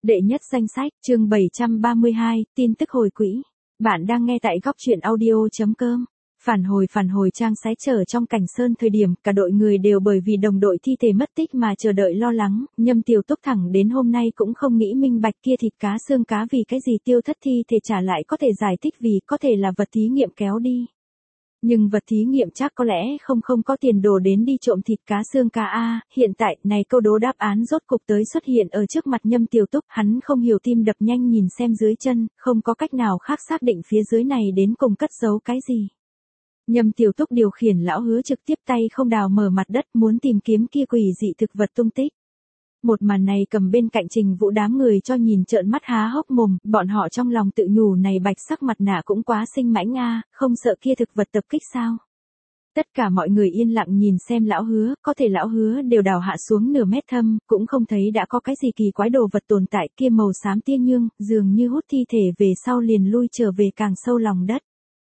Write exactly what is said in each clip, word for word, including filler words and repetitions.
Đệ nhất danh sách, chương bảy trăm ba mươi hai, tin tức hồi quỹ. Bạn đang nghe tại góc truyện audio.com. Phản hồi phản hồi trang sái trở trong Cảnh Sơn thời điểm cả đội người đều bởi vì đồng đội thi thể mất tích mà chờ đợi lo lắng, Nhâm Tiểu Túc thẳng đến hôm nay cũng không nghĩ minh bạch kia thịt cá xương cá vì cái gì tiêu thất thi thể trả lại có thể giải thích vì có thể là vật thí nghiệm kéo đi. Nhưng vật thí nghiệm chắc có lẽ không không có tiền đồ đến đi trộm thịt cá xương cá a, hiện tại này câu đố đáp án rốt cục tới xuất hiện ở trước mặt Nhâm Tiểu Túc, hắn không hiểu tim đập nhanh nhìn xem dưới chân, không có cách nào khác xác định phía dưới này đến cùng cất giấu cái gì. Nhâm Tiểu Túc điều khiển lão hứa trực tiếp tay không đào mở mặt đất muốn tìm kiếm kia quỷ dị thực vật tung tích. Một màn này cầm bên cạnh Trình Vũ đám người cho nhìn trợn mắt há hốc mồm, bọn họ trong lòng tự nhủ này bạch sắc mặt nạ cũng quá sinh mãnh a, không sợ kia thực vật tập kích sao? Tất cả mọi người yên lặng nhìn xem lão hứa, có thể lão hứa đều đào hạ xuống nửa mét thâm, cũng không thấy đã có cái gì kỳ quái đồ vật tồn tại, kia màu xám tia nhương, dường như hút thi thể về sau liền lui trở về càng sâu lòng đất.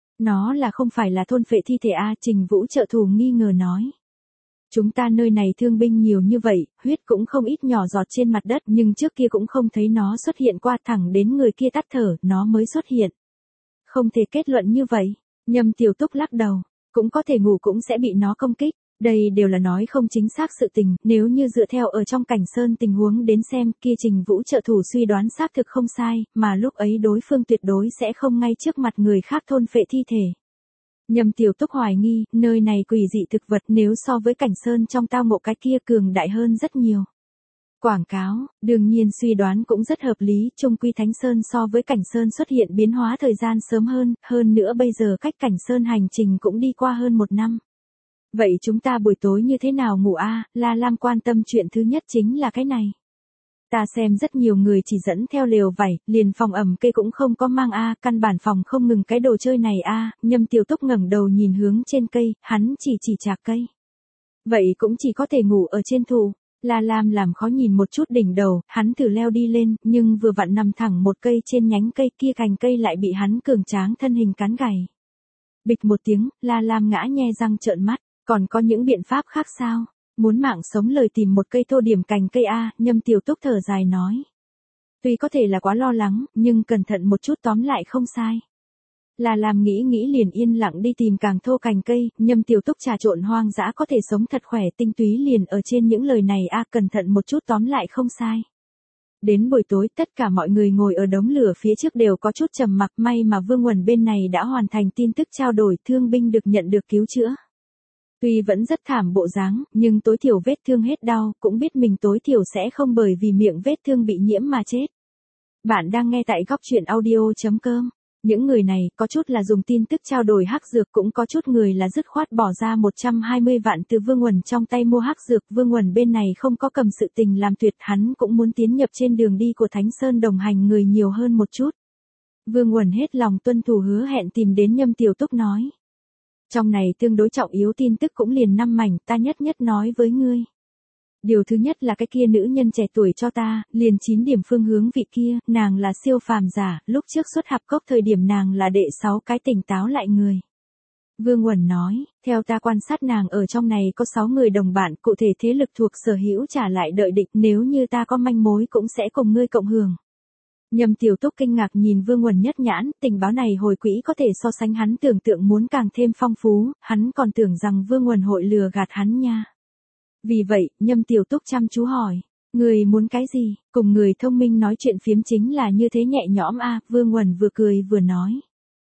Nó là không phải là thôn phệ thi thể a, Trình Vũ trợ thủ nghi ngờ nói. Chúng ta nơi này thương binh nhiều như vậy, huyết cũng không ít nhỏ giọt trên mặt đất nhưng trước kia cũng không thấy nó xuất hiện qua, thẳng đến người kia tắt thở, nó mới xuất hiện. Không thể kết luận như vậy, Nhâm Tiểu Túc lắc đầu, cũng có thể ngủ cũng sẽ bị nó công kích, đây đều là nói không chính xác sự tình, nếu như dựa theo ở trong Cảnh Sơn tình huống đến xem kia Trình Vũ trợ thủ suy đoán xác thực không sai, mà lúc ấy đối phương tuyệt đối sẽ không ngay trước mặt người khác thôn phệ thi thể. Nhâm Tiểu Túc hoài nghi, nơi này quỷ dị thực vật nếu so với Cảnh Sơn trong tao ngộ cái kia cường đại hơn rất nhiều. Quảng cáo, đương nhiên suy đoán cũng rất hợp lý, chung quy Thánh Sơn so với Cảnh Sơn xuất hiện biến hóa thời gian sớm hơn, hơn nữa bây giờ cách Cảnh Sơn hành trình cũng đi qua hơn một năm. Vậy chúng ta buổi tối như thế nào ngủ a? La Lam quan tâm chuyện thứ nhất chính là cái này. Ta xem rất nhiều người chỉ dẫn theo lều vải, liền phòng ẩm cây cũng không có mang a, căn bản phòng không ngừng cái đồ chơi này a. Nhâm Tiểu Túc ngẩng đầu nhìn hướng trên cây, hắn chỉ chỉ chạc cây. Vậy cũng chỉ có thể ngủ ở trên thụ. La Lam làm khó nhìn một chút đỉnh đầu, hắn thử leo đi lên, nhưng vừa vặn nằm thẳng một cây trên nhánh cây kia cành cây lại bị hắn cường tráng thân hình cắn gãy. Bịch một tiếng, La Lam ngã nhe răng trợn mắt, còn có những biện pháp khác sao? Muốn mạng sống lời tìm một cây thô điểm cành cây a, Nhâm Tiểu Túc thở dài nói. Tuy có thể là quá lo lắng, nhưng cẩn thận một chút tóm lại không sai. Là làm nghĩ nghĩ liền yên lặng đi tìm càng thô cành cây, Nhâm Tiểu Túc trà trộn hoang dã có thể sống thật khỏe tinh túy liền ở trên những lời này a, cẩn thận một chút tóm lại không sai. Đến buổi tối tất cả mọi người ngồi ở đống lửa phía trước đều có chút trầm mặc, may mà Vương Uẩn bên này đã hoàn thành tin tức trao đổi, thương binh được nhận được cứu chữa. Tuy vẫn rất thảm bộ dáng, nhưng tối thiểu vết thương hết đau, cũng biết mình tối thiểu sẽ không bởi vì miệng vết thương bị nhiễm mà chết. Bạn đang nghe tại góc truyện audio.com. Những người này, có chút là dùng tin tức trao đổi hắc dược, cũng có chút người là dứt khoát bỏ ra một trăm hai mươi vạn từ Vương Uẩn trong tay mua hắc dược. Vương Uẩn bên này không có cầm sự tình làm tuyệt, hắn cũng muốn tiến nhập trên đường đi của Thánh Sơn đồng hành người nhiều hơn một chút. Vương Uẩn hết lòng tuân thủ hứa hẹn tìm đến Nhâm Tiểu Túc nói. Trong này tương đối trọng yếu tin tức cũng liền năm mảnh, ta nhất nhất nói với ngươi. Điều thứ nhất là cái kia nữ nhân trẻ tuổi cho ta, liền chín điểm phương hướng vị kia, nàng là siêu phàm giả, lúc trước xuất hạp cốc thời điểm nàng là đệ sáu cái tỉnh táo lại người. Vương Uẩn nói, theo ta quan sát nàng ở trong này có sáu người đồng bạn, cụ thể thế lực thuộc sở hữu trả lại đợi địch, nếu như ta có manh mối cũng sẽ cùng ngươi cộng hưởng. Nhâm Tiểu Túc kinh ngạc nhìn Vương Uẩn nhất nhãn, tình báo này hồi quỹ có thể so sánh hắn tưởng tượng muốn càng thêm phong phú, hắn còn tưởng rằng Vương Uẩn hội lừa gạt hắn nha. Vì vậy, Nhâm Tiểu Túc chăm chú hỏi, người muốn cái gì, cùng người thông minh nói chuyện phiếm chính là như thế nhẹ nhõm a, Vương Uẩn vừa cười vừa nói.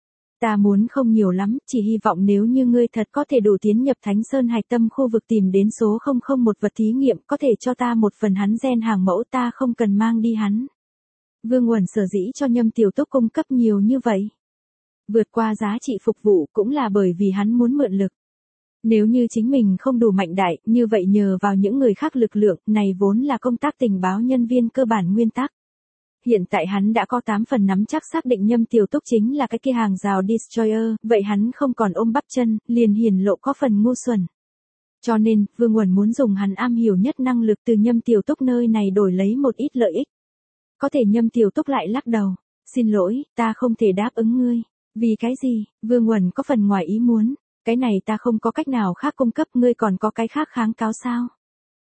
Ta muốn không nhiều lắm, chỉ hy vọng nếu như ngươi thật có thể đủ tiến nhập Thánh Sơn hạch tâm khu vực tìm đến số không không một vật thí nghiệm, có thể cho ta một phần hắn gen hàng mẫu, ta không cần mang đi hắn. Vương Uẩn sở dĩ cho Nhâm Tiểu Túc cung cấp nhiều như vậy. Vượt qua giá trị phục vụ cũng là bởi vì hắn muốn mượn lực. Nếu như chính mình không đủ mạnh đại, như vậy nhờ vào những người khác lực lượng, này vốn là công tác tình báo nhân viên cơ bản nguyên tắc. Hiện tại hắn đã có tám phần nắm chắc xác định Nhâm Tiểu Túc chính là cái kia hàng rào Destroyer, vậy hắn không còn ôm bắp chân, liền hiển lộ có phần ngu xuẩn. Cho nên, Vương Uẩn muốn dùng hắn am hiểu nhất năng lực từ Nhâm Tiểu Túc nơi này đổi lấy một ít lợi ích. Có thể Nhâm Tiểu Túc lại lắc đầu, xin lỗi, ta không thể đáp ứng ngươi. Vì cái gì? Vương Uẩn có phần ngoài ý muốn, cái này ta không có cách nào khác cung cấp, ngươi còn có cái khác kháng cáo sao?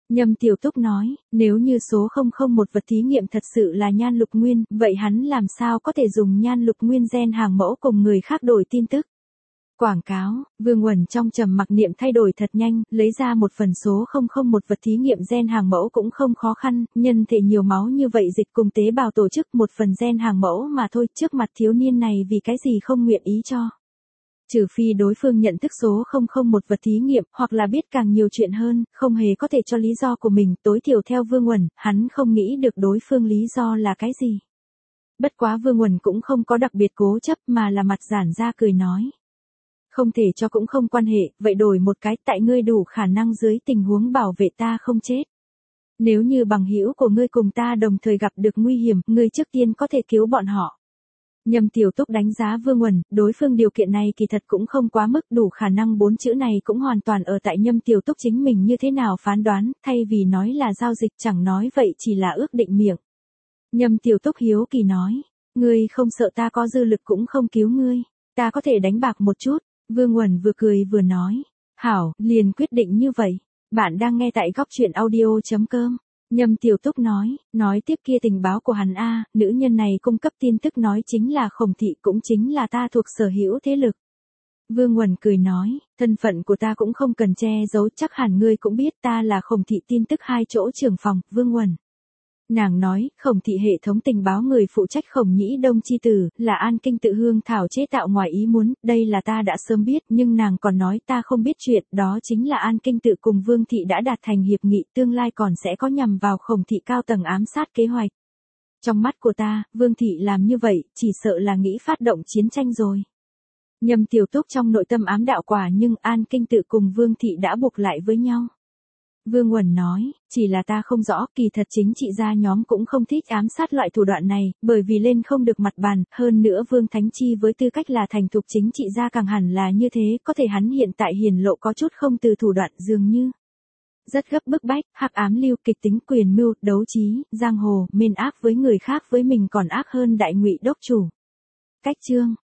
Nhâm Tiểu Túc nói, nếu như số không không một vật thí nghiệm thật sự là nhan lục nguyên, vậy hắn làm sao có thể dùng nhan lục nguyên gen hàng mẫu cùng người khác đổi tin tức. Quảng cáo, Vương Uẩn trong trầm mặc niệm thay đổi thật nhanh, lấy ra một phần số không không một vật thí nghiệm gen hàng mẫu cũng không khó khăn, nhân thể nhiều máu như vậy dịch cùng tế bào tổ chức một phần gen hàng mẫu mà thôi, trước mặt thiếu niên này vì cái gì không nguyện ý cho. Trừ phi đối phương nhận thức số không không một vật thí nghiệm, hoặc là biết càng nhiều chuyện hơn, không hề có thể cho lý do của mình, tối thiểu theo Vương Uẩn, hắn không nghĩ được đối phương lý do là cái gì. Bất quá Vương Uẩn cũng không có đặc biệt cố chấp mà là mặt giãn ra cười nói. Không thể cho cũng không quan hệ, vậy đổi một cái, tại ngươi đủ khả năng dưới tình huống bảo vệ ta không chết. Nếu như bằng hữu của ngươi cùng ta đồng thời gặp được nguy hiểm, ngươi trước tiên có thể cứu bọn họ. Nhâm Tiểu Túc đánh giá Vương Uẩn, đối phương điều kiện này kỳ thật cũng không quá mức, đủ khả năng bốn chữ này cũng hoàn toàn ở tại Nhâm Tiểu Túc chính mình như thế nào phán đoán, thay vì nói là giao dịch chẳng nói vậy chỉ là ước định miệng. Nhâm Tiểu Túc hiếu kỳ nói, ngươi không sợ ta có dư lực cũng không cứu ngươi, ta có thể đánh bạc một chút. Vương Uẩn vừa cười vừa nói, hảo, liền quyết định như vậy. Bạn đang nghe tại góc truyện audio chấm com. Nhâm Tiểu Túc nói, nói tiếp kia tình báo của hắn a, nữ nhân này cung cấp tin tức nói chính là Khổng thị, cũng chính là ta thuộc sở hữu thế lực. Vương Uẩn cười nói, thân phận của ta cũng không cần che giấu, chắc hẳn ngươi cũng biết ta là Khổng thị tin tức hai chỗ trưởng phòng, Vương Uẩn. Nàng nói, Khổng thị hệ thống tình báo người phụ trách Khổng Nhĩ Đông chi tử, là An Kinh tự hương thảo chế tạo ngoài ý muốn, đây là ta đã sớm biết, nhưng nàng còn nói ta không biết chuyện, đó chính là An Kinh tự cùng Vương thị đã đạt thành hiệp nghị, tương lai còn sẽ có nhằm vào Khổng thị cao tầng ám sát kế hoạch. Trong mắt của ta, Vương thị làm như vậy, chỉ sợ là nghĩ phát động chiến tranh rồi. Nhâm Tiểu Túc trong nội tâm ám đạo quả, nhưng An Kinh tự cùng Vương thị đã buộc lại với nhau. Vương Uẩn nói, chỉ là ta không rõ, kỳ thật chính trị gia nhóm cũng không thích ám sát loại thủ đoạn này, bởi vì lên không được mặt bàn, hơn nữa Vương Thánh Chi với tư cách là thành thục chính trị gia càng hẳn là như thế, có thể hắn hiện tại hiển lộ có chút không từ thủ đoạn dường như. Rất gấp bức bách, hắc ám lưu, kịch tính, quyền mưu, đấu trí, giang hồ, mên ác với người khác với mình còn ác hơn đại ngụy đốc chủ. Cách chương